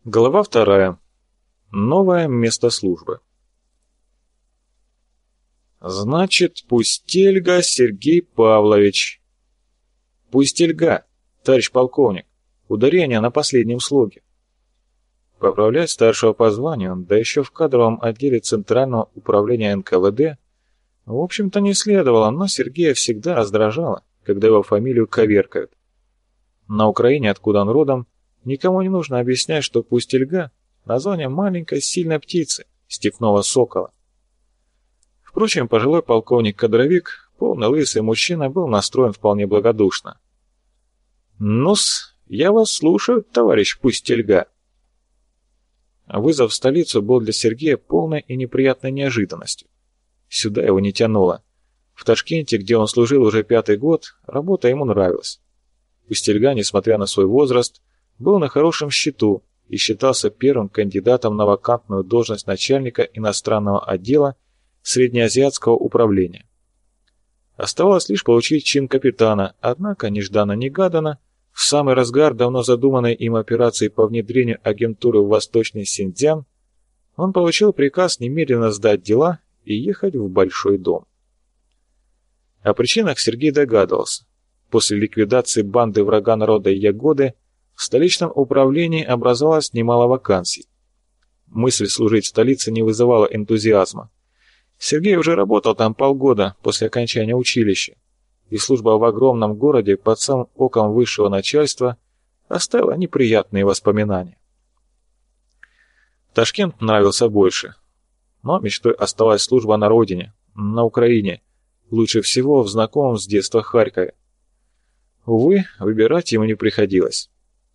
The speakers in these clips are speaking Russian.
Глава 2. Новое место службы. Значит, Пустельга Сергей Павлович. Пустельга, товарищ полковник. Ударение на последнем слоге. Поправлять старшего по званию, да еще в кадровом отделе Центрального управления НКВД, в общем-то не следовало, но Сергея всегда раздражало, когда его фамилию коверкают. На Украине, откуда он родом, никому не нужно объяснять, что Пустельга — название маленькой сильной птицы, степного сокола. Впрочем, пожилой полковник-кадровик, полный лысый мужчина, был настроен вполне благодушно. «Ну-с, я вас слушаю, товарищ Пустельга». Вызов в столицу был для Сергея полной и неприятной неожиданностью. Сюда его не тянуло. В Ташкенте, где он служил уже 5-й год, работа ему нравилась. Пустельга, несмотря на свой возраст, был на хорошем счету и считался первым кандидатом на вакантную должность начальника иностранного отдела Среднеазиатского управления. Оставалось лишь получить чин капитана, однако нежданно-негаданно, в самый разгар давно задуманной им операции по внедрению агентуры в Восточный Синьцзян, он получил приказ немедленно сдать дела и ехать в Большой дом. О причинах Сергей догадывался. После ликвидации банды врага народа Ягоды в столичном управлении образовалось немало вакансий. Мысль служить в столице не вызывала энтузиазма. Сергей уже работал там полгода после окончания училища, и служба в огромном городе под самым оком высшего начальства оставила неприятные воспоминания. Ташкент нравился больше, но мечтой оставалась служба на родине, на Украине, лучше всего в знакомом с детства Харькове. Увы, выбирать ему не приходилось.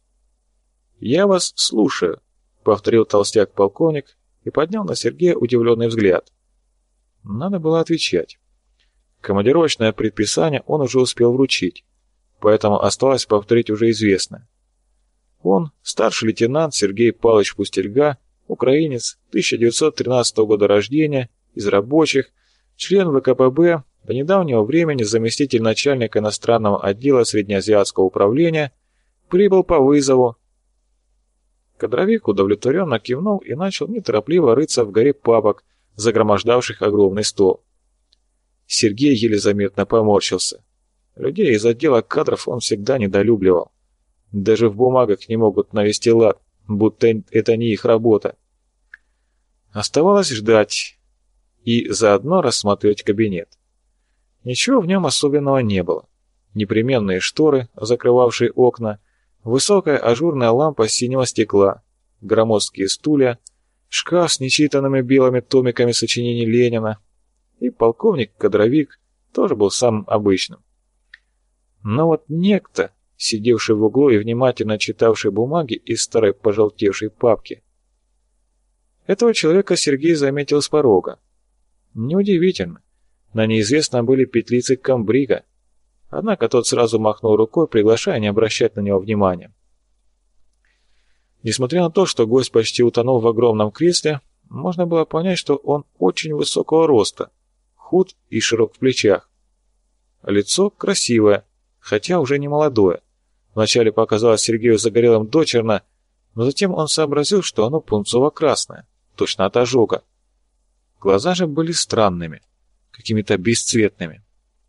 «Я вас слушаю», — повторил толстяк-полковник и поднял на Сергея удивленный взгляд. Надо было отвечать. Командировочное предписание он уже успел вручить, поэтому осталось повторить уже известное. Он, старший лейтенант Сергей Павлович Пустельга, украинец, 1913 года рождения, из рабочих, член ВКПБ, до недавнего времени заместитель начальника иностранного отдела Среднеазиатского управления, прибыл по вызову. Кадровик удовлетворенно кивнул и начал неторопливо рыться в горе папок, загромождавших огромный стол. Сергей еле заметно поморщился. Людей из отдела кадров он всегда недолюбливал. Даже в бумагах не могут навести лад, будто это не их работа. Оставалось ждать и заодно рассматривать кабинет. Ничего в нем особенного не было. Непременные шторы, закрывавшие окна, высокая ажурная лампа синего стекла, громоздкие стулья, шкаф с нечитанными белыми томиками сочинений Ленина, и полковник-кадровик тоже был самым обычным. Но вот некто, сидевший в углу и внимательно читавший бумаги из старой пожелтевшей папки, этого человека Сергей заметил с порога. Неудивительно, на неизвестном были петлицы комбрига, однако тот сразу махнул рукой, приглашая не обращать на него внимания. Несмотря на то, что гость почти утонул в огромном кресле, можно было понять, что он очень высокого роста, худ и широк в плечах. Лицо красивое, хотя уже не молодое. Вначале показалось Сергею загорелым дочерно, но затем он сообразил, что оно пунцово-красное, точно от ожога. Глаза же были странными, какими-то бесцветными.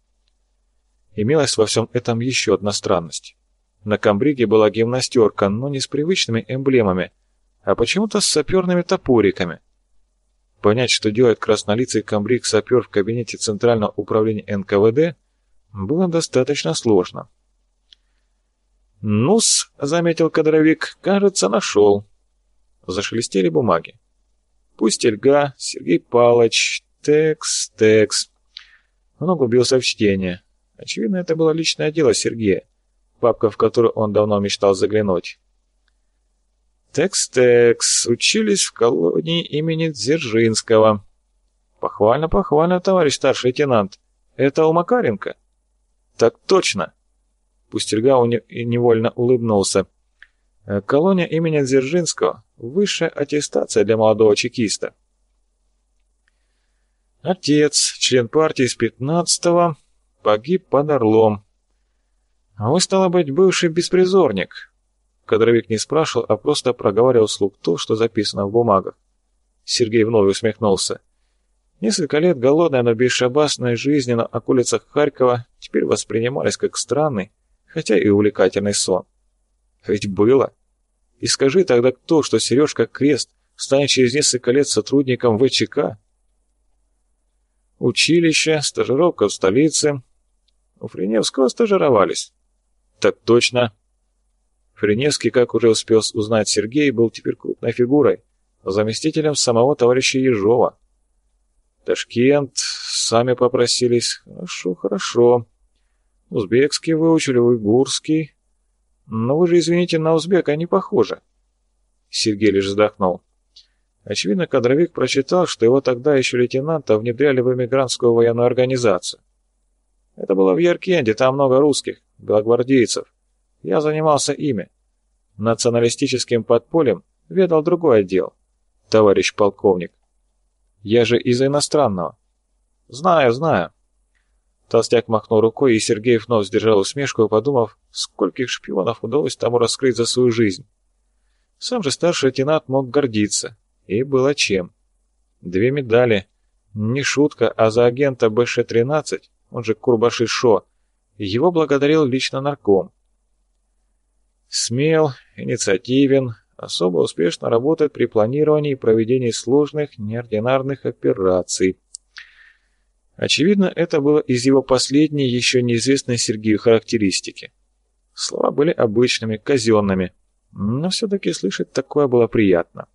Имелась во всем этом еще одна странность. На комбриге была гимнастерка, но не с привычными эмблемами, а почему-то с саперными топориками. Понять, что делает краснолицый комбриг-сапер в кабинете Центрального управления НКВД, было достаточно сложно. «Ну-с», — заметил кадровик, — «кажется, нашел». Зашелестели бумаги. «Пустельга, Сергей Павлович, текс». Он углубился в чтение. Очевидно, это было личное дело Сергея, папка, в которую он давно мечтал заглянуть. Текс, учились в колонии имени Дзержинского. Похвально, товарищ старший лейтенант. Это у Макаренко? Так точно. Пустельга невольно улыбнулся. Колония имени Дзержинского — высшая аттестация для молодого чекиста. Отец, член партии с 15-го, погиб под Орлом. А вы, стало быть, бывший беспризорник. Кадровик не спрашивал, а просто проговаривал вслух то, что записано в бумагах. Сергей вновь усмехнулся. Несколько лет голодной, но бесшабасной жизни на околицах Харькова теперь воспринимались как странный, хотя и увлекательный сон. Ведь было. И скажи тогда кто, что Сережка Крест станет через несколько лет сотрудником ВЧК? Училище, стажировка в столице. У Френевского стажировались. Так точно. Френевский, как уже успел узнать Сергей, был теперь крупной фигурой, заместителем самого товарища Ежова. Ташкент, сами попросились. Хорошо, хорошо. Узбекский выучили, уйгурский. Но вы же, извините, на узбека не похожи. Сергей лишь вздохнул. Очевидно, кадровик прочитал, что его тогда еще лейтенанта внедряли в эмигрантскую военную организацию. Это было в Яркенте, там много русских, белогвардейцев. Я занимался ими. Националистическим подпольем ведал другой отдел, товарищ полковник. Я же из иностранного. Знаю, знаю. Толстяк махнул рукой, и Сергей вновь сдержал усмешку, подумав, скольких шпионов удалось тому раскрыть за свою жизнь. Сам же старший лейтенант мог гордиться. И было чем. 2 медали. Не шутка, а за агента БШ-13, он же Курбаши-Шо, его благодарил лично нарком. Смел, инициативен, особо успешно работает при планировании и проведении сложных, неординарных операций. Очевидно, это было из его последней, еще неизвестной Сергею характеристики. Слова были обычными, казенными, но все-таки слышать такое было приятно.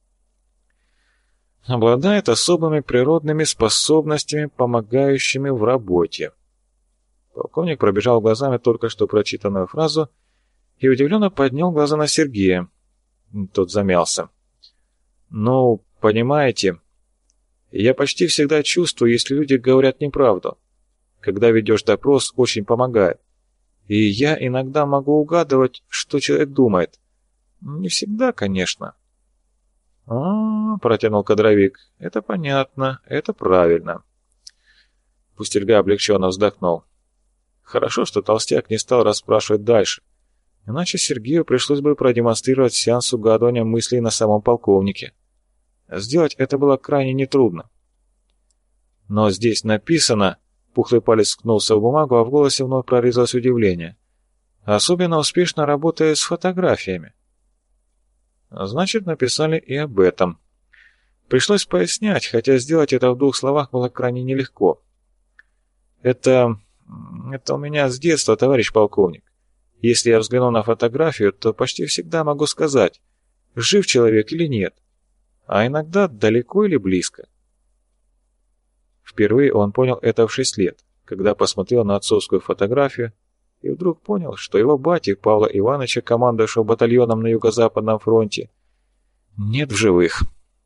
Обладает особыми природными способностями, помогающими в работе. Полковник пробежал глазами только что прочитанную фразу и удивленно поднял глаза на Сергея. Тот замялся. «Ну, понимаете, я почти всегда чувствую, если люди говорят неправду. Когда ведешь допрос, очень помогает. И я иногда могу угадывать, что человек думает. Не всегда, конечно». Протянул кадровик. «Это понятно, это правильно». Пустельга облегченно вздохнул. Хорошо, что толстяк не стал расспрашивать дальше, иначе Сергею пришлось бы продемонстрировать сеанс угадывания мыслей на самом полковнике. Сделать это было крайне нетрудно. Но здесь написано... Пухлый палец ткнулся в бумагу, а в голосе вновь прорезалось удивление. Особенно успешно работая с фотографиями. Значит, написали и об этом. Пришлось пояснять, хотя сделать это в 2 словах было крайне нелегко. Это у меня с детства, товарищ полковник. Если я взгляну на фотографию, то почти всегда могу сказать, жив человек или нет, а иногда далеко или близко. Впервые он понял это в 6 лет, когда посмотрел на отцовскую фотографию и вдруг понял, что его бати Павла Ивановича, командующего батальоном на Юго-Западном фронте, нет в живых.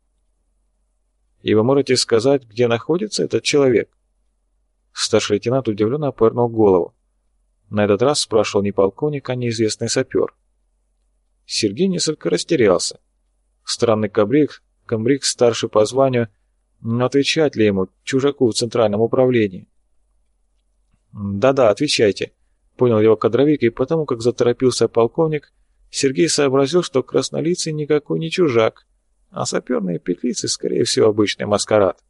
И вы можете сказать, где находится этот человек? Старший лейтенант удивленно повернул голову. На этот раз спрашивал не полковник, а неизвестный сапер. Сергей несколько растерялся. Странный комбриг старший по званию, но отвечать ли ему, чужаку в центральном управлении? «Да-да, отвечайте», — понял его кадровик, и потому как заторопился полковник, Сергей сообразил, что краснолицый никакой не чужак, а саперные петлицы, скорее всего, обычный маскарад.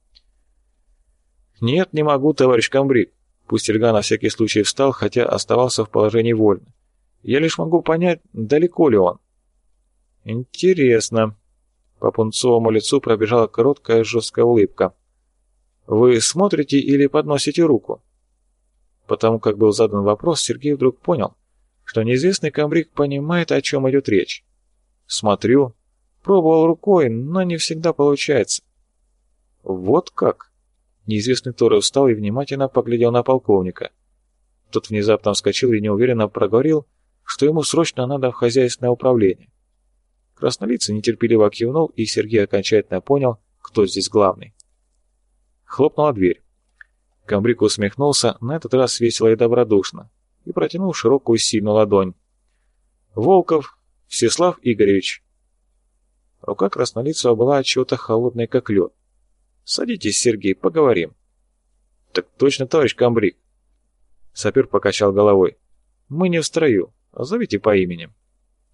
«Нет, не могу, товарищ комбриг». Пустельга на всякий случай встал, хотя оставался в положении вольно. «Я лишь могу понять, далеко ли он». «Интересно». По пунцовому лицу пробежала короткая жесткая улыбка. «Вы смотрите или подносите руку?» Потому как был задан вопрос, Сергей вдруг понял, что неизвестный комбриг понимает, о чем идет речь. «Смотрю. Пробовал рукой, но не всегда получается». «Вот как?» Неизвестный тоже встал и внимательно поглядел на полковника. Тот внезапно вскочил и неуверенно проговорил, что ему срочно надо в хозяйственное управление. Краснолицый нетерпеливо кивнул, и Сергей окончательно понял, кто здесь главный. Хлопнула дверь. Комбриг усмехнулся, на этот раз весело и добродушно, и протянул широкую сильную ладонь. «Волков Всеслав Игоревич». Рука краснолицего была отчего-то холодной, как лед. «Садитесь, Сергей, поговорим». «Так точно, товарищ комбриг». Сапер покачал головой. «Мы не в строю, а зовите по имени».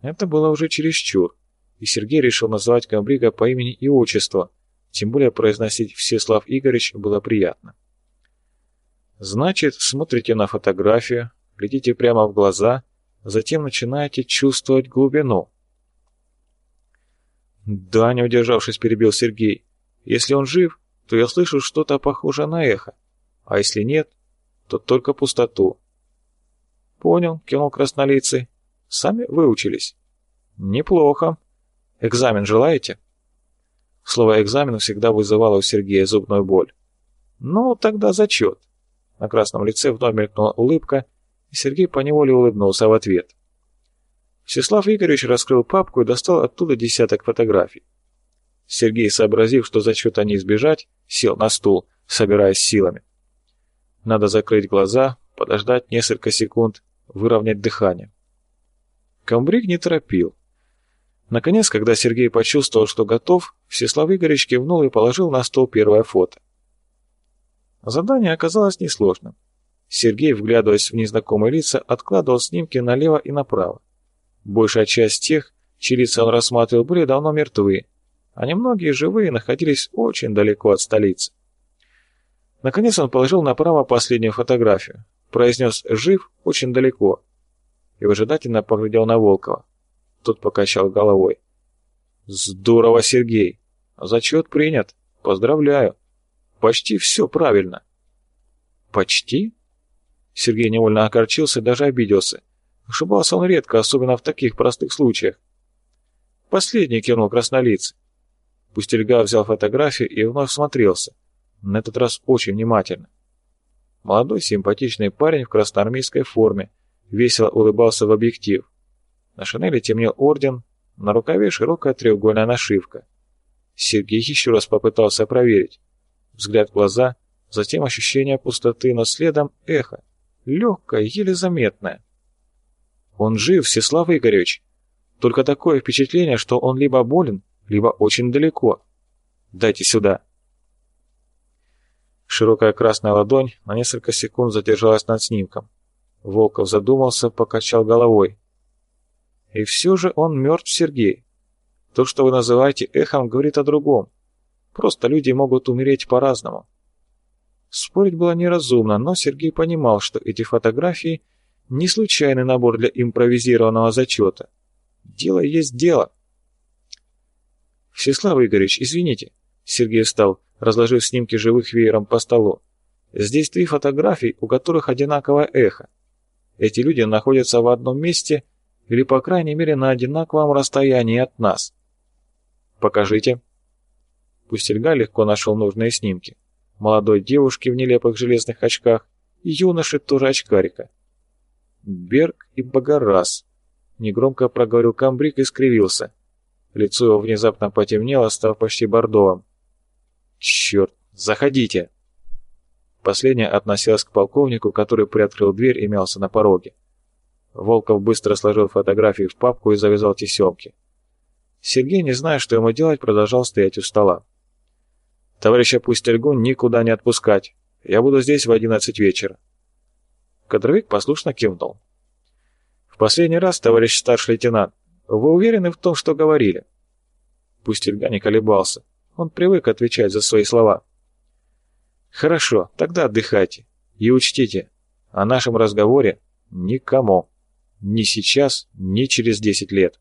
Это было уже чересчур, и Сергей решил называть комбрига по имени и отчеству, тем более произносить Всеслав Игоревич было приятно. Значит, смотрите на фотографию, глядите прямо в глаза, затем начинаете чувствовать глубину. Да, не удержавшись, перебил Сергей. Если он жив, то я слышу что-то похожее на эхо, а если нет, то только пустоту. Понял, кивнул краснолицый. Сами выучились? Неплохо. Экзамен желаете? Слово «экзамен» всегда вызывало у Сергея зубную боль. Ну, тогда зачет. На красном лице вновь мелькнула улыбка, и Сергей поневоле улыбнулся в ответ. Всеслав Игоревич раскрыл папку и достал оттуда десяток фотографий. Сергей, сообразив, что зачета не избежать, сел на стул, собираясь силами. Надо закрыть глаза, подождать несколько секунд, выровнять дыхание. Комбриг не торопил. Наконец, когда Сергей почувствовал, что готов, Всеслав Игоревич кивнул и положил на стол первое фото. Задание оказалось несложным. Сергей, вглядываясь в незнакомые лица, откладывал снимки налево и направо. Большая часть тех, чьи лица он рассматривал, были давно мертвы, а немногие живые находились очень далеко от столицы. Наконец он положил направо последнюю фотографию, произнес «жив» очень далеко и выжидательно поглядел на Волкова. Тот покачал головой. «Здорово, Сергей! Зачет принят. Поздравляю. Почти все правильно». «Почти?» Сергей невольно огорчился и даже обиделся. Ошибался он редко, особенно в таких простых случаях. «Последний», — кивнул краснолицый. Пустельга взял фотографию и вновь смотрелся. На этот раз очень внимательно. Молодой симпатичный парень в красноармейской форме весело улыбался в объектив. На шинели темнел орден, на рукаве широкая треугольная нашивка. Сергей еще раз попытался проверить. Взгляд в глаза, затем ощущение пустоты, но следом эхо, легкое, еле заметное. Он жив, Всеслав Игоревич. Только такое впечатление, что он либо болен, либо очень далеко. Дайте сюда. Широкая красная ладонь на несколько секунд задержалась над снимком. Волков задумался, покачал головой. И все же он мертв, Сергей. То, что вы называете эхом, говорит о другом. Просто люди могут умереть по-разному. Спорить было неразумно, но Сергей понимал, что эти фотографии не случайный набор для импровизированного зачета. Дело есть дело. Всеслав Игоревич, извините. Сергей встал, разложив снимки живых веером по столу. Здесь 3 фотографии, у которых одинаковое эхо. Эти люди находятся в одном месте или, по крайней мере, на одинаковом расстоянии от нас. Покажите. Пустельга легко нашел нужные снимки. Молодой девушки в нелепых железных очках и юноши тоже очкарика. Берг и Богораз. Негромко проговорил комбриг и скривился. Лицо его внезапно потемнело, став почти бордовым. «Черт, заходите!» Последняя относилась к полковнику, который приоткрыл дверь и мялся на пороге. Волков быстро сложил фотографии в папку и завязал тесемки. Сергей, не зная, что ему делать, продолжал стоять у стола. «Товарища Пустельгу никуда не отпускать. Я буду здесь в 11 вечера». Кадровик послушно кивнул. «В последний раз, товарищ старший лейтенант, вы уверены в том, что говорили?» Пустельга не колебался. Он привык отвечать за свои слова. «Хорошо, тогда отдыхайте. И учтите, о нашем разговоре никому. Ни сейчас, ни через 10 лет».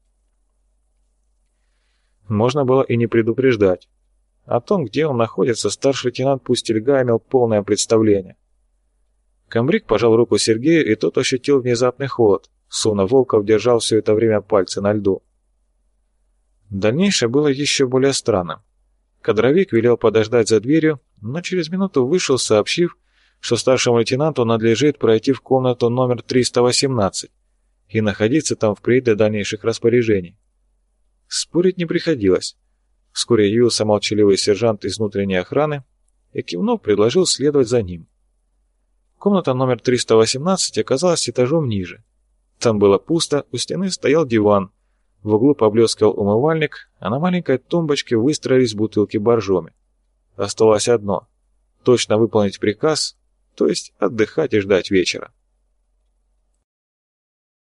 Можно было и не предупреждать. О том, где он находится, старший лейтенант Пустельга имел полное представление. Комбриг пожал руку Сергею, и тот ощутил внезапный холод, словно Волков держал все это время пальцы на льду. Дальнейшее было еще более странным. Кадровик велел подождать за дверью, но через минуту вышел, сообщив, что старшему лейтенанту надлежит пройти в комнату номер 318 и находиться там впредь до дальнейших распоряжений. Спорить не приходилось. Вскоре явился молчаливый сержант из внутренней охраны и, кивнув, предложил следовать за ним. Комната номер 318 оказалась этажом ниже. Там было пусто, у стены стоял диван, в углу поблескивал умывальник, а на маленькой тумбочке выстроились бутылки боржоми. Осталось одно — точно выполнить приказ, то есть отдыхать и ждать вечера.